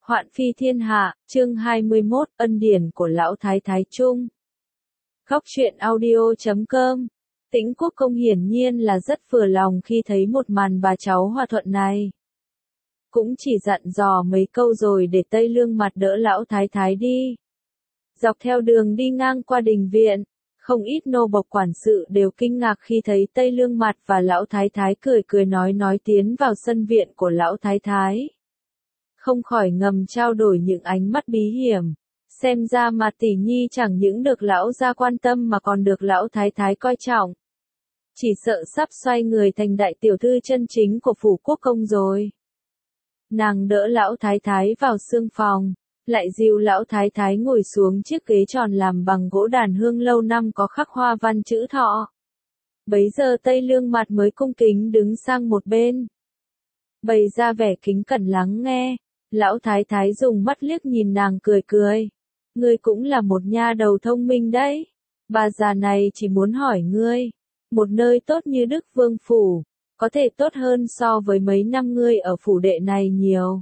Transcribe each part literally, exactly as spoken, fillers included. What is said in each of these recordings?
Hoạn phi thiên hạ, chương hai mươi mốt, ân điển của lão thái thái Trung. Góc truyện audio chấm com. Tĩnh Quốc Công hiển nhiên là rất vừa lòng khi thấy một màn bà cháu hòa thuận này. Cũng chỉ dặn dò mấy câu rồi để Tây Lương Mặt đỡ lão thái thái đi. Dọc theo đường đi ngang qua đình viện, không ít nô bộc quản sự đều kinh ngạc khi thấy Tây Lương Mặt và lão thái thái cười cười nói nói tiến vào sân viện của lão thái thái. Không khỏi ngầm trao đổi những ánh mắt bí hiểm. Xem ra mà tỷ nhi chẳng những được lão gia quan tâm mà còn được lão thái thái coi trọng. Chỉ sợ sắp xoay người thành đại tiểu thư chân chính của phủ quốc công rồi. Nàng đỡ lão thái thái vào sương phòng, lại dìu lão thái thái ngồi xuống chiếc ghế tròn làm bằng gỗ đàn hương lâu năm có khắc hoa văn chữ thọ. Bấy giờ Tây Lương Mặt mới cung kính đứng sang một bên, bày ra vẻ kính cẩn lắng nghe. Lão thái thái dùng mắt liếc nhìn nàng cười cười. Ngươi cũng là một nha đầu thông minh đấy. Bà già này chỉ muốn hỏi ngươi. Một nơi tốt như Đức Vương Phủ, có thể tốt hơn so với mấy năm ngươi ở phủ đệ này nhiều.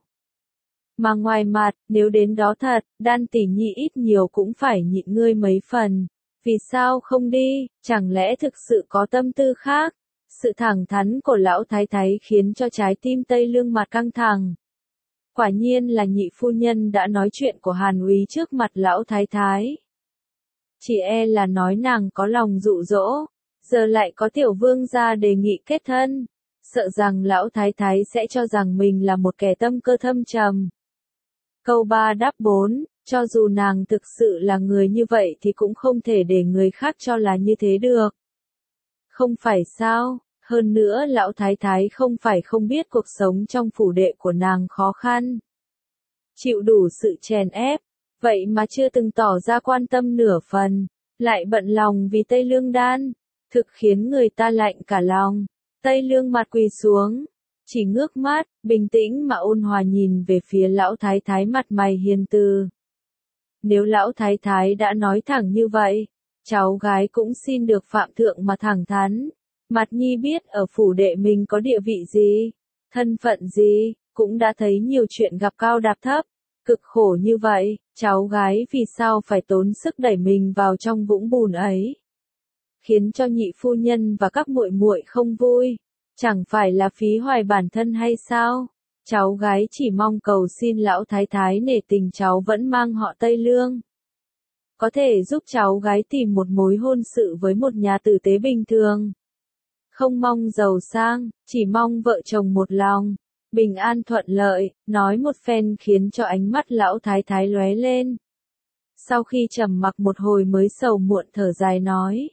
Mà ngoài mặt, nếu đến đó thật, Đan tỷ nhi ít nhiều cũng phải nhịn ngươi mấy phần. Vì sao không đi, chẳng lẽ thực sự có tâm tư khác? Sự thẳng thắn của lão thái thái khiến cho trái tim Tây Lương Mặt căng thẳng. Quả nhiên là nhị phu nhân đã nói chuyện của Hàn úy trước mặt lão thái thái. Chỉ e là nói nàng có lòng dụ dỗ, giờ lại có tiểu vương gia đề nghị kết thân, sợ rằng lão thái thái sẽ cho rằng mình là một kẻ tâm cơ thâm trầm. Câu ba đáp bốn, cho dù nàng thực sự là người như vậy thì cũng không thể để người khác cho là như thế được. Không phải sao? Hơn nữa lão thái thái không phải không biết cuộc sống trong phủ đệ của nàng khó khăn. Chịu đủ sự chèn ép, vậy mà chưa từng tỏ ra quan tâm nửa phần, lại bận lòng vì Tây Lương Đan, thực khiến người ta lạnh cả lòng. Tây Lương Mặt quỳ xuống, chỉ ngước mắt, bình tĩnh mà ôn hòa nhìn về phía lão thái thái mặt mày hiền từ. Nếu lão thái thái đã nói thẳng như vậy, cháu gái cũng xin được phạm thượng mà thẳng thắn. Mặt nhi biết ở phủ đệ mình có địa vị gì, thân phận gì, cũng đã thấy nhiều chuyện gặp cao đạp thấp, cực khổ như vậy, cháu gái vì sao phải tốn sức đẩy mình vào trong vũng bùn ấy, khiến cho nhị phu nhân và các muội muội không vui, chẳng phải là phí hoài bản thân hay sao? Cháu gái chỉ mong cầu xin lão thái thái nể tình cháu vẫn mang họ Tây Lương, có thể giúp cháu gái tìm một mối hôn sự với một nhà tử tế bình thường. Không mong giàu sang, chỉ mong vợ chồng một lòng, bình an thuận lợi, nói một phen khiến cho ánh mắt lão thái thái lóe lên. Sau khi trầm mặc một hồi mới sầu muộn thở dài nói.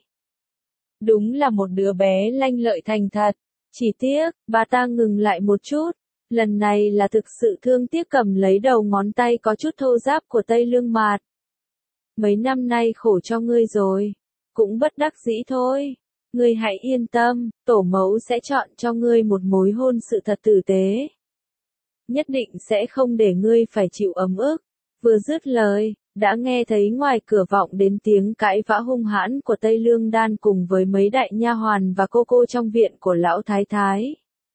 Đúng là một đứa bé lanh lợi thành thật, chỉ tiếc, bà ta ngừng lại một chút, lần này là thực sự thương tiếc cầm lấy đầu ngón tay có chút thô ráp của Tây Lương Mặt. Mấy năm nay khổ cho ngươi rồi, cũng bất đắc dĩ thôi. Ngươi hãy yên tâm, tổ mẫu sẽ chọn cho ngươi một mối hôn sự thật tử tế. Nhất định sẽ không để ngươi phải chịu ấm ức. Vừa dứt lời, đã nghe thấy ngoài cửa vọng đến tiếng cãi vã hung hãn của Tây Lương Đan cùng với mấy đại nha hoàn và cô cô trong viện của lão thái thái.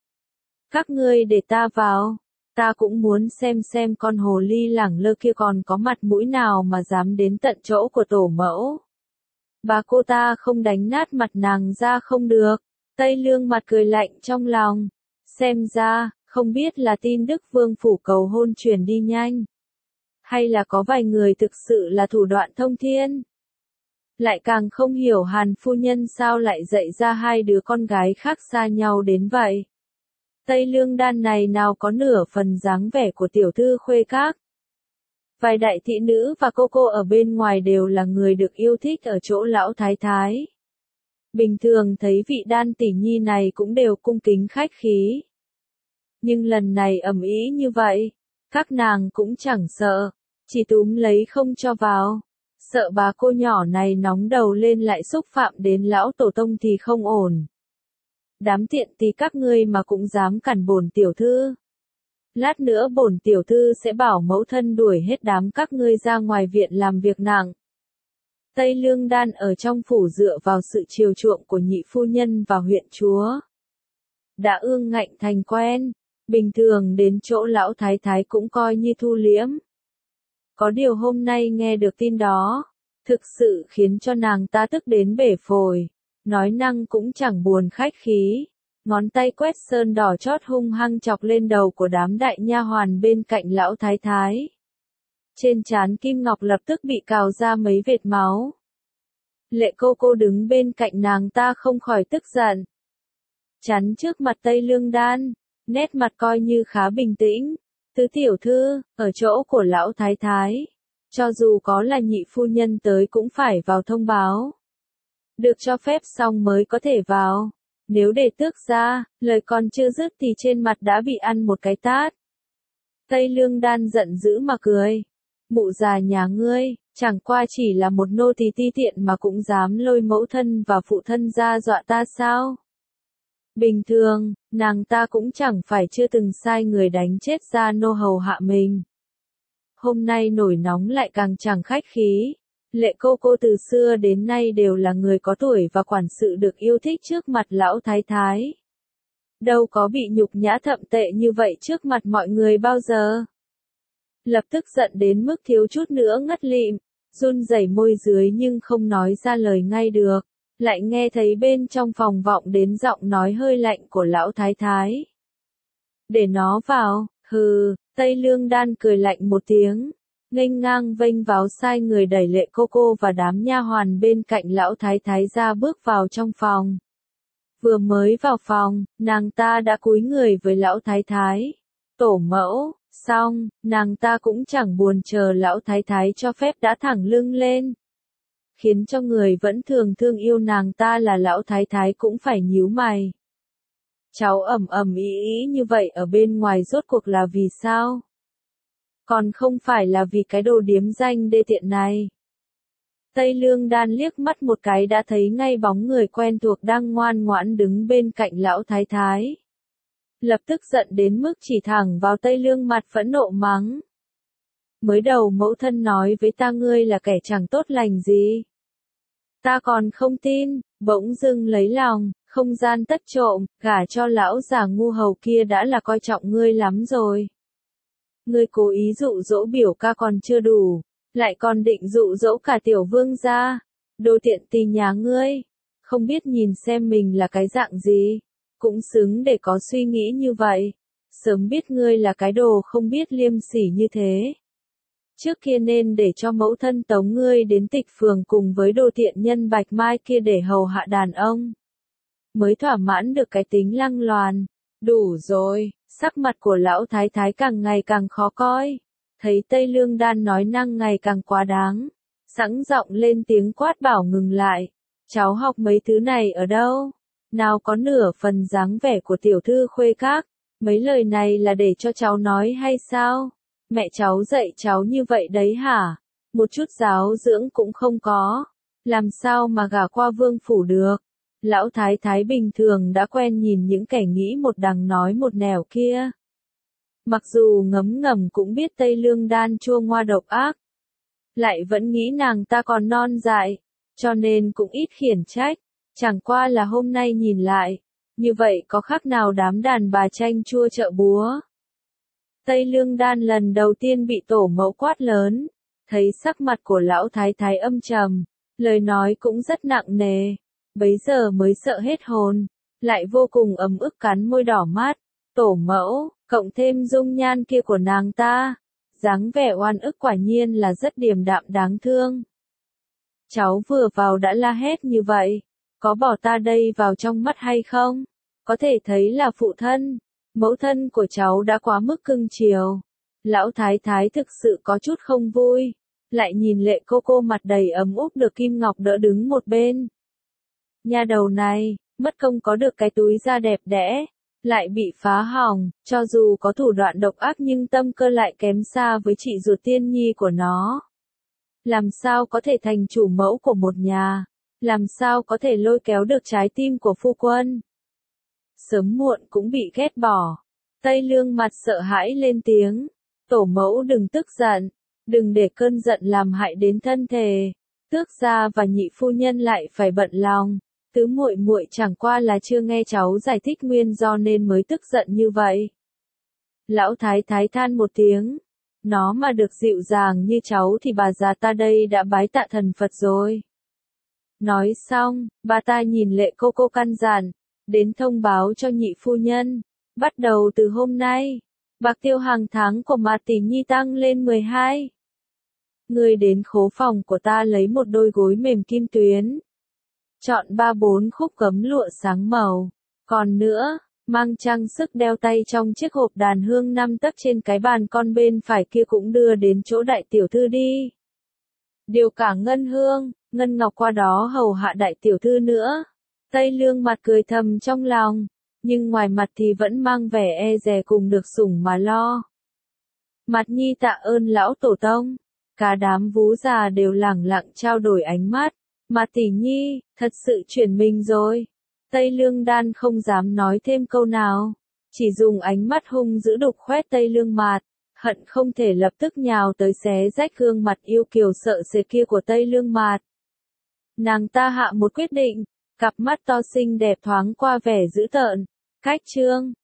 Các ngươi để ta vào, ta cũng muốn xem xem con hồ ly lẳng lơ kia còn có mặt mũi nào mà dám đến tận chỗ của tổ mẫu. Bà cô ta không đánh nát mặt nàng ra không được. Tây Lương Mặt cười lạnh trong lòng. Xem ra, không biết là tin Đức Vương Phủ cầu hôn truyền đi nhanh, hay là có vài người thực sự là thủ đoạn thông thiên. Lại càng không hiểu Hàn phu nhân sao lại dạy ra hai đứa con gái khác xa nhau đến vậy. Tây Lương Đan này nào có nửa phần dáng vẻ của tiểu thư khuê các. Vài đại thị nữ và cô cô ở bên ngoài đều là người được yêu thích ở chỗ lão thái thái. Bình thường thấy vị Đan tỷ nhi này cũng đều cung kính khách khí. Nhưng lần này ầm ĩ như vậy, các nàng cũng chẳng sợ, chỉ túm lấy không cho vào. Sợ bà cô nhỏ này nóng đầu lên lại xúc phạm đến lão tổ tông thì không ổn. Đám tiện tì các ngươi mà cũng dám cản bổn tiểu thư. Lát nữa bổn tiểu thư sẽ bảo mẫu thân đuổi hết đám các ngươi ra ngoài viện làm việc nặng. Tây Lương Đan ở trong phủ dựa vào sự chiều chuộng của nhị phu nhân và huyện chúa. Đã ương ngạnh thành quen, Bình thường đến chỗ lão thái thái cũng coi như thu liễm. Có điều hôm nay nghe được tin đó, thực sự khiến cho nàng ta tức đến bể phổi, nói năng cũng chẳng buồn khách khí, ngón tay quét sơn đỏ chót hung hăng chọc lên đầu của đám đại nha hoàn bên cạnh lão thái thái. Trên trán Kim Ngọc lập tức bị cào ra mấy vệt máu. Lệ cô cô đứng bên cạnh nàng ta không khỏi tức giận. Chắn trước mặt Tây Lương Đan, nét mặt coi như khá bình tĩnh. Tứ tiểu thư, ở chỗ của lão thái thái, cho dù có là nhị phu nhân tới cũng phải vào thông báo. Được cho phép xong mới có thể vào. Nếu để tước ra, lời còn chưa dứt thì trên mặt đã bị ăn một cái tát. Tây Lương Đan giận dữ mà cười. Mụ già nhà ngươi, chẳng qua chỉ là một nô tỳ ti tiện mà cũng dám lôi mẫu thân và phụ thân ra dọa ta sao? Bình thường, nàng ta cũng chẳng phải chưa từng sai người đánh chết gia nô hầu hạ mình. Hôm nay nổi nóng lại càng chẳng khách khí. Lệ cô cô từ xưa đến nay đều là người có tuổi và quản sự được yêu thích trước mặt lão thái thái. Đâu có bị nhục nhã thậm tệ như vậy trước mặt mọi người bao giờ. Lập tức giận đến mức thiếu chút nữa ngất lịm, run rẩy môi dưới nhưng không nói ra lời ngay được. Lại nghe thấy bên trong phòng vọng đến giọng nói hơi lạnh của lão thái thái. Để nó vào, hừ, Tây Lương Đan cười lạnh một tiếng, nghênh ngang vênh váo sai người đẩy Lệ cô cô và đám nha hoàn bên cạnh lão thái thái ra bước vào trong phòng. Vừa mới vào phòng, nàng ta đã cúi người với lão thái thái. Tổ mẫu, xong, nàng ta cũng chẳng buồn chờ lão thái thái cho phép đã thẳng lưng lên. Khiến cho người vẫn thường thương yêu nàng ta là lão thái thái cũng phải nhíu mày. Cháu ầm ầm ý ý như vậy ở bên ngoài rốt cuộc là vì sao? Còn không phải là vì cái đồ điếm danh đê tiện này. Tây Lương Đan liếc mắt một cái đã thấy ngay bóng người quen thuộc đang ngoan ngoãn đứng bên cạnh lão thái thái. Lập tức giận đến mức chỉ thẳng vào Tây Lương mặt phẫn nộ mắng. Mới đầu mẫu thân nói với ta ngươi là kẻ chẳng tốt lành gì. Ta còn không tin, bỗng dưng lấy lòng, không gian tất trộm, gả cho lão già ngu hầu kia đã là coi trọng ngươi lắm rồi. Ngươi cố ý dụ dỗ biểu ca còn chưa đủ, lại còn định dụ dỗ cả tiểu vương gia, đồ tiện tì nhà ngươi, không biết nhìn xem mình là cái dạng gì, cũng xứng để có suy nghĩ như vậy, sớm biết ngươi là cái đồ không biết liêm sỉ như thế. Trước kia nên để cho mẫu thân tống ngươi đến tịch phường cùng với đồ tiện nhân bạch mai kia để hầu hạ đàn ông. Mới thỏa mãn được cái tính lăng loàn. Đủ rồi, sắc mặt của lão thái thái càng ngày càng khó coi. Thấy Tây Lương Đan nói năng ngày càng quá đáng. Sẵn giọng lên tiếng quát bảo ngừng lại. Cháu học mấy thứ này ở đâu? Nào có nửa phần dáng vẻ của tiểu thư khuê các. Mấy lời này là để cho cháu nói hay sao? Mẹ cháu dạy cháu như vậy đấy hả? Một chút giáo dưỡng cũng không có. Làm sao mà gả qua vương phủ được? Lão thái thái bình thường đã quen nhìn những kẻ nghĩ một đằng nói một nẻo kia. Mặc dù ngấm ngầm cũng biết Tây Lương Đan chua ngoa độc ác. Lại vẫn nghĩ nàng ta còn non dại. Cho nên cũng ít khiển trách. Chẳng qua là hôm nay nhìn lại. Như vậy có khác nào đám đàn bà chanh chua chợ búa. Tây Lương Đan lần đầu tiên bị tổ mẫu quát lớn, thấy sắc mặt của lão thái thái âm trầm, lời nói cũng rất nặng nề, bấy giờ mới sợ hết hồn, lại vô cùng ấm ức cắn môi đỏ mát, tổ mẫu, cộng thêm dung nhan kia của nàng ta, dáng vẻ oan ức quả nhiên là rất điềm đạm đáng thương. Cháu vừa vào đã la hét như vậy, có bỏ ta đây vào trong mắt hay không? Có thể thấy là phụ thân. Mẫu thân của cháu đã quá mức cưng chiều. Lão thái thái thực sự có chút không vui. Lại nhìn Lệ cô cô mặt đầy ấm úp được Kim Ngọc đỡ đứng một bên. Nhà đầu này, mất công có được cái túi da đẹp đẽ. Lại bị phá hỏng, cho dù có thủ đoạn độc ác nhưng tâm cơ lại kém xa với chị ruột tiên nhi của nó. Làm sao có thể thành chủ mẫu của một nhà? Làm sao có thể lôi kéo được trái tim của phu quân? Sớm muộn cũng bị ghét bỏ. Tây Lương mặt sợ hãi lên tiếng. Tổ mẫu đừng tức giận. Đừng để cơn giận làm hại đến thân thể. Tước gia và nhị phu nhân lại phải bận lòng. Tứ muội muội chẳng qua là chưa nghe cháu giải thích nguyên do nên mới tức giận như vậy. Lão thái thái than một tiếng. Nó mà được dịu dàng như cháu thì bà già ta đây đã bái tạ thần Phật rồi. Nói xong, bà ta nhìn Lệ cô cô căn dặn, đến thông báo cho nhị phu nhân. Bắt đầu từ hôm nay, bạc tiêu hàng tháng của Mạt Tỷ Nhi tăng lên mười hai. Ngươi đến khố phòng của ta lấy một đôi gối mềm kim tuyến. Chọn ba bốn khúc gấm lụa sáng màu. Còn nữa, mang trang sức đeo tay trong chiếc hộp đàn hương năm tấc trên cái bàn con bên phải kia cũng đưa đến chỗ đại tiểu thư đi. Điều cả ngân hương, ngân ngọc qua đó hầu hạ đại tiểu thư nữa. Tây Lương mặt cười thầm trong lòng, nhưng ngoài mặt thì vẫn mang vẻ e dè cùng được sủng mà lo. Mặt Nhi tạ ơn lão tổ tông. Cả đám vú già đều lẳng lặng trao đổi ánh mắt. Mạt Tỷ Nhi, thật sự chuyển mình rồi. Tây Lương Đan không dám nói thêm câu nào, chỉ dùng ánh mắt hung dữ đục khoét Tây Lương Mạt, hận không thể lập tức nhào tới xé rách gương mặt yêu kiều sợ sệt kia của Tây Lương Mạt. Nàng ta hạ một quyết định, cặp mắt to xinh đẹp thoáng qua vẻ dữ tợn. Cách chương